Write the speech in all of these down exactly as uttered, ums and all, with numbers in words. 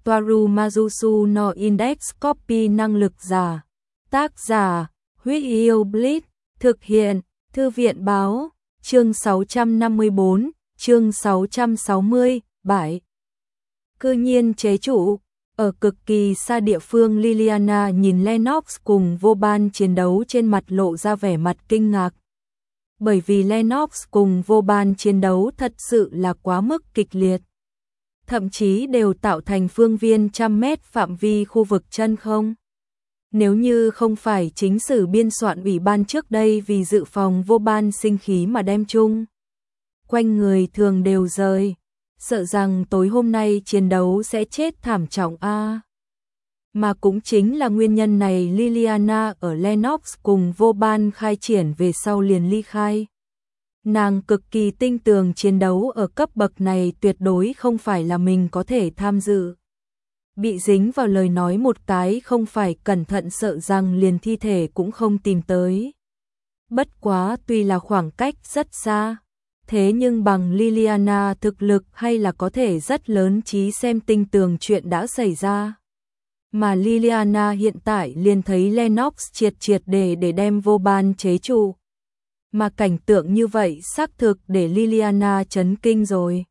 Toaru Majusu no Index Copy năng lực giả. Tác giả, Huyết Yêu Blitz, thực hiện, Thư viện báo, chương sáu trăm năm mươi bốn, chương sáu trăm sáu mươi, bảy. Cư nhiên chế trụ, ở cực kỳ xa địa phương Liliana nhìn Lennox cùng Vauban chiến đấu trên mặt lộ ra vẻ mặt kinh ngạc. Bởi vì Lennox cùng Vauban chiến đấu thật sự là quá mức kịch liệt. Thậm chí đều tạo thành phương viên trăm mét phạm vi khu vực chân không. Nếu như không phải chính sử biên soạn ủy ban trước đây vì dự phòng Vauban sinh khí mà đem chung quanh người thường đều rời, sợ rằng tối hôm nay chiến đấu sẽ chết thảm trọng a. À. Mà cũng chính là nguyên nhân này Liliana ở Lennox cùng Vauban khai triển về sau liền ly khai. Nàng cực kỳ tinh tường chiến đấu ở cấp bậc này tuyệt đối không phải là mình có thể tham dự. Bị dính vào lời nói một cái không phải cẩn thận sợ rằng liền thi thể cũng không tìm tới. Bất quá tuy là khoảng cách rất xa, thế nhưng bằng Liliana thực lực hay là có thể rất lớn trí xem tinh tường chuyện đã xảy ra. Mà Liliana hiện tại liền thấy Lennox triệt triệt để để đem Vauban chế trụ. Mà cảnh tượng như vậy xác thực để Liliana chấn kinh rồi.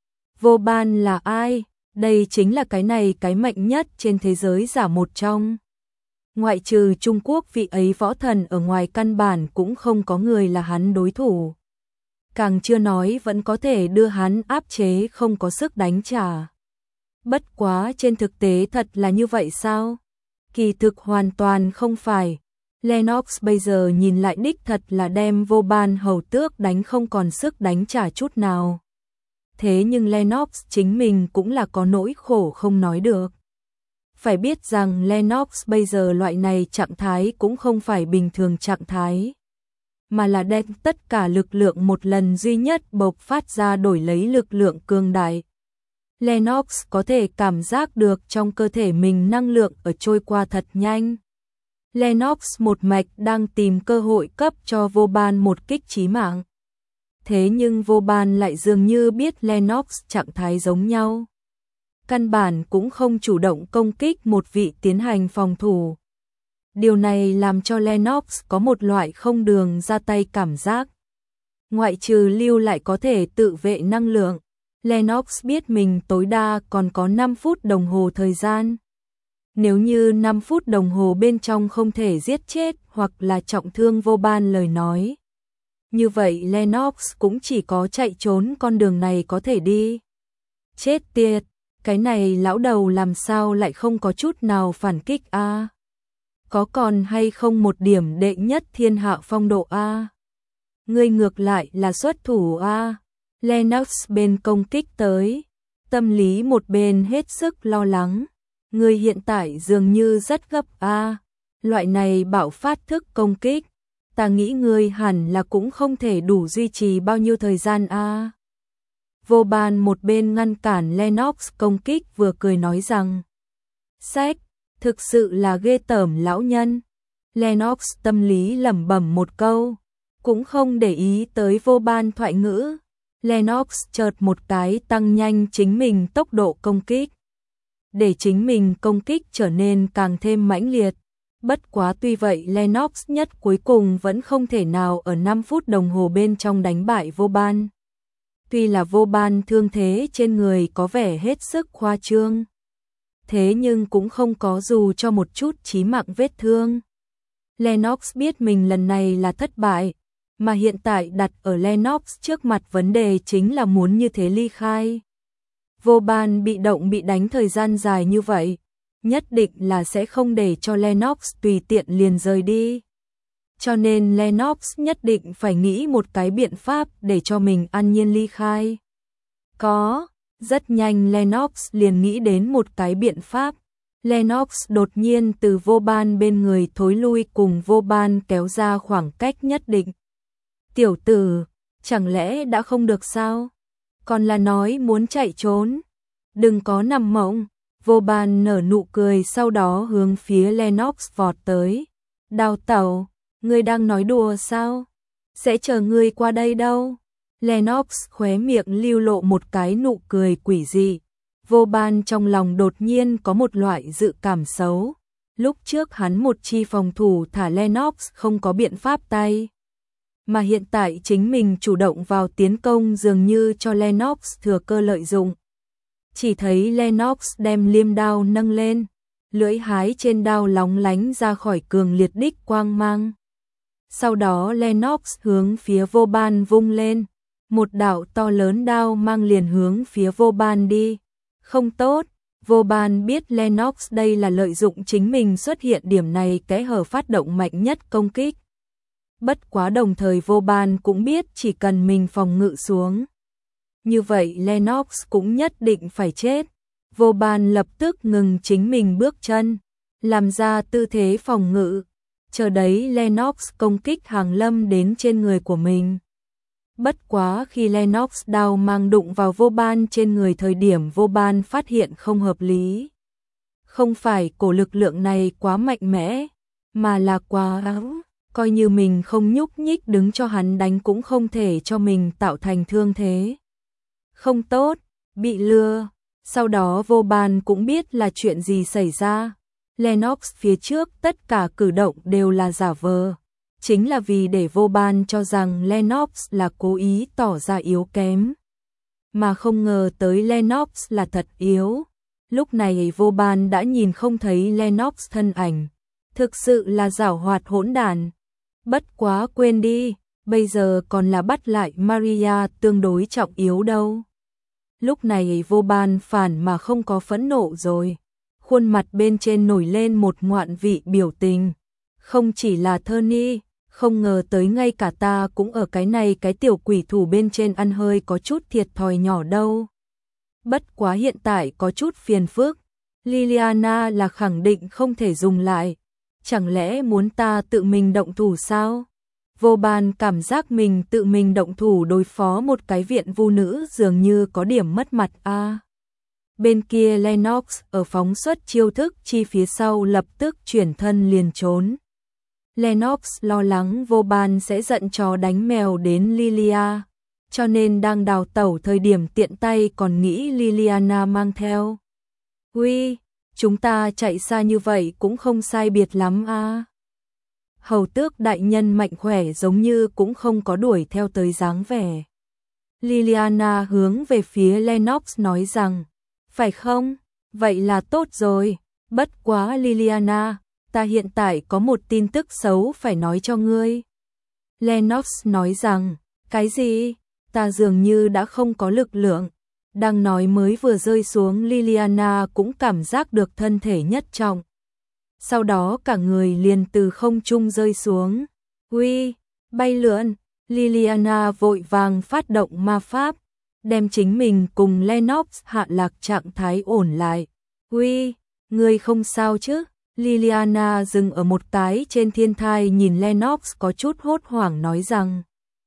Vauban là ai? Đây chính là cái này cái mạnh nhất trên thế giới giả một trong. Ngoại trừ Trung Quốc vị ấy võ thần ở ngoài căn bản cũng không có người là hắn đối thủ. Càng chưa nói vẫn có thể đưa hắn áp chế không có sức đánh trả. Bất quá trên thực tế thật là như vậy sao? Kỳ thực hoàn toàn không phải. Lennox bây giờ nhìn lại đích thật là đem Vauban hầu tước đánh không còn sức đánh trả chút nào. Thế nhưng Lennox chính mình cũng là có nỗi khổ không nói được. Phải biết rằng Lennox bây giờ loại này trạng thái cũng không phải bình thường trạng thái, mà là đem tất cả lực lượng một lần duy nhất bộc phát ra đổi lấy lực lượng cường đại. Lennox có thể cảm giác được trong cơ thể mình năng lượng ở trôi qua thật nhanh. Lennox một mạch đang tìm cơ hội cấp cho Vauban một kích chí mạng. Thế nhưng Vauban lại dường như biết Lennox trạng thái giống nhau. Căn bản cũng không chủ động công kích một vị tiến hành phòng thủ. Điều này làm cho Lennox có một loại không đường ra tay cảm giác. Ngoại trừ lưu lại có thể tự vệ năng lượng, Lennox biết mình tối đa còn có năm phút đồng hồ thời gian. Nếu như năm phút đồng hồ bên trong không thể giết chết hoặc là trọng thương Vauban lời nói, như vậy Lennox cũng chỉ có chạy trốn con đường này có thể đi. Chết tiệt, cái này lão đầu làm sao lại không có chút nào phản kích a? À? Có còn hay không một điểm đệ nhất thiên hạ phong độ a? À? Ngươi ngược lại là xuất thủ a? À? Lennox bên công kích tới, tâm lý một bên hết sức lo lắng. Ngươi hiện tại dường như rất gấp a, à? Loại này bạo phát thức công kích, ta nghĩ ngươi hẳn là cũng không thể đủ duy trì bao nhiêu thời gian a. À? Vauban một bên ngăn cản Lennox công kích vừa cười nói rằng: "Sách, thực sự là ghê tởm lão nhân." Lennox tâm lý lẩm bẩm một câu, cũng không để ý tới Vauban thoại ngữ. Lennox chợt một cái tăng nhanh chính mình tốc độ công kích, để chính mình công kích trở nên càng thêm mãnh liệt. Bất quá tuy vậy Lennox nhất cuối cùng vẫn không thể nào ở năm phút đồng hồ bên trong đánh bại Vauban. Tuy là Vauban thương thế trên người có vẻ hết sức khoa trương, thế nhưng cũng không có dù cho một chút chí mạng vết thương. Lennox biết mình lần này là thất bại, mà hiện tại đặt ở Lennox trước mặt vấn đề chính là muốn như thế ly khai. Vauban bị động bị đánh thời gian dài như vậy, nhất định là sẽ không để cho Lennox tùy tiện liền rời đi. Cho nên Lennox nhất định phải nghĩ một cái biện pháp để cho mình an nhiên ly khai. Có, rất nhanh Lennox liền nghĩ đến một cái biện pháp. Lennox đột nhiên từ Vauban bên người thối lui cùng Vauban kéo ra khoảng cách nhất định. Tiểu tử, chẳng lẽ đã không được sao? Còn là nói muốn chạy trốn? Đừng có nằm mộng. Vauban nở nụ cười sau đó hướng phía Lennox vọt tới. Đào tẩu, ngươi đang nói đùa sao? Sẽ chờ ngươi qua đây đâu? Lennox khóe miệng lưu lộ một cái nụ cười quỷ dị. Vô Ban trong lòng đột nhiên có một loại dự cảm xấu. Lúc trước hắn một chi phòng thủ thả Lennox không có biện pháp tay. Mà hiện tại chính mình chủ động vào tiến công dường như cho Lennox thừa cơ lợi dụng. Chỉ thấy Lennox đem liêm đao nâng lên, lưỡi hái trên đao lóng lánh ra khỏi cường liệt đích quang mang. Sau đó Lennox hướng phía Vô Ban vung lên, một đạo to lớn đao mang liền hướng phía Vô Ban đi. Không tốt, Vô Ban biết Lennox đây là lợi dụng chính mình xuất hiện điểm này kẽ hở phát động mạnh nhất công kích. Bất quá đồng thời Vô Ban cũng biết chỉ cần mình phòng ngự xuống, như vậy Lennox cũng nhất định phải chết. Vô Ban lập tức ngừng chính mình bước chân, làm ra tư thế phòng ngự, chờ đấy Lennox công kích hàng lâm đến trên người của mình. Bất quá khi Lennox đao mang đụng vào Vô Ban trên người thời điểm Vô Ban phát hiện không hợp lý. Không phải cổ lực lượng này quá mạnh mẽ, mà là quá áo. Coi như mình không nhúc nhích đứng cho hắn đánh cũng không thể cho mình tạo thành thương thế. Không tốt, bị lừa. Sau đó Vô Ban cũng biết là chuyện gì xảy ra. Lennox phía trước tất cả cử động đều là giả vờ. Chính là vì để Vô Ban cho rằng Lennox là cố ý tỏ ra yếu kém. Mà không ngờ tới Lennox là thật yếu. Lúc này Vô Ban đã nhìn không thấy Lennox thân ảnh. Thực sự là giảo hoạt hỗn đản. Bất quá quên đi, bây giờ còn là bắt lại Maria tương đối trọng yếu đâu. Lúc này Vô Ban phản mà không có phẫn nộ rồi. Khuôn mặt bên trên nổi lên một ngoạn vị biểu tình. Không chỉ là Tony, không ngờ tới ngay cả ta cũng ở cái này cái tiểu quỷ thủ bên trên ăn hơi có chút thiệt thòi nhỏ đâu. Bất quá hiện tại có chút phiền phức. Liliana là khẳng định không thể dùng lại. Chẳng lẽ muốn ta tự mình động thủ sao? Vô Ban cảm giác mình tự mình động thủ đối phó một cái viện vu nữ dường như có điểm mất mặt a. À, bên kia Lennox ở phóng xuất chiêu thức chi phía sau lập tức chuyển thân liền trốn. Lennox lo lắng Vô Ban sẽ giận chó đánh mèo đến Lilia, cho nên đang đào tẩu thời điểm tiện tay còn nghĩ Liliana mang theo. Uy, chúng ta chạy xa như vậy cũng không sai biệt lắm a. À. Hầu tước đại nhân mạnh khỏe giống như cũng không có đuổi theo tới dáng vẻ. Liliana hướng về phía Lennox nói rằng, phải không? Vậy là tốt rồi. Bất quá Liliana, ta hiện tại có một tin tức xấu phải nói cho ngươi. Lennox nói rằng, cái gì? Ta dường như đã không có lực lượng. Đang nói mới vừa rơi xuống Liliana cũng cảm giác được thân thể nhất trọng. Sau đó cả người liền từ không trung rơi xuống. Uy, bay lượn. Liliana vội vàng phát động ma pháp, đem chính mình cùng Lennox hạ lạc trạng thái ổn lại. Uy, ngươi không sao chứ? Liliana dừng ở một cái trên thiên thai nhìn Lennox có chút hốt hoảng nói rằng,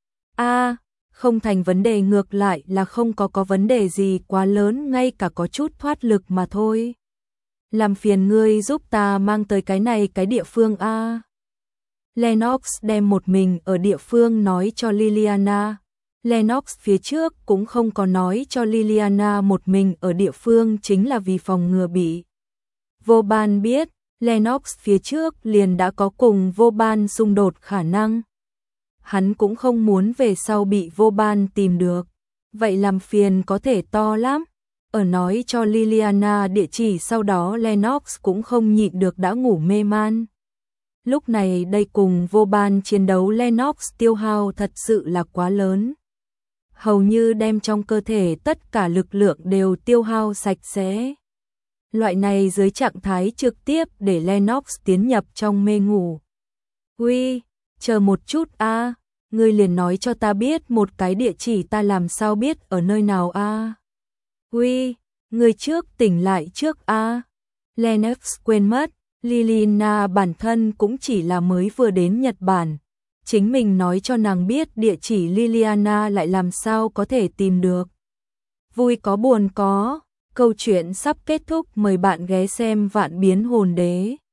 a, không thành vấn đề, ngược lại là không có có vấn đề gì quá lớn, ngay cả có chút thoát lực mà thôi. Làm phiền ngươi giúp ta mang tới cái này cái địa phương a. À. Lennox đem một mình ở địa phương nói cho Liliana. Lennox phía trước cũng không có nói cho Liliana một mình ở địa phương chính là vì phòng ngừa bị Vô Ban biết. Lennox phía trước liền đã có cùng Vô Ban xung đột khả năng. Hắn cũng không muốn về sau bị Vô Ban tìm được. Vậy làm phiền có thể to lắm. Ở nói cho Liliana địa chỉ sau đó Lennox cũng không nhịn được đã ngủ mê man. Lúc này đây cùng Vô Ban chiến đấu Lennox tiêu hao thật sự là quá lớn. Hầu như đem trong cơ thể tất cả lực lượng đều tiêu hao sạch sẽ. Loại này dưới trạng thái trực tiếp để Lennox tiến nhập trong mê ngủ. Uy, chờ một chút a, à, ngươi liền nói cho ta biết một cái địa chỉ, ta làm sao biết ở nơi nào a? À? Uy, ngươi trước tỉnh lại trước a. À? Lennox quên mất, Liliana bản thân cũng chỉ là mới vừa đến Nhật Bản. Chính mình nói cho nàng biết địa chỉ Liliana lại làm sao có thể tìm được. Vui có buồn có, câu chuyện sắp kết thúc, mời bạn ghé xem Vạn Biến Hồn Đế.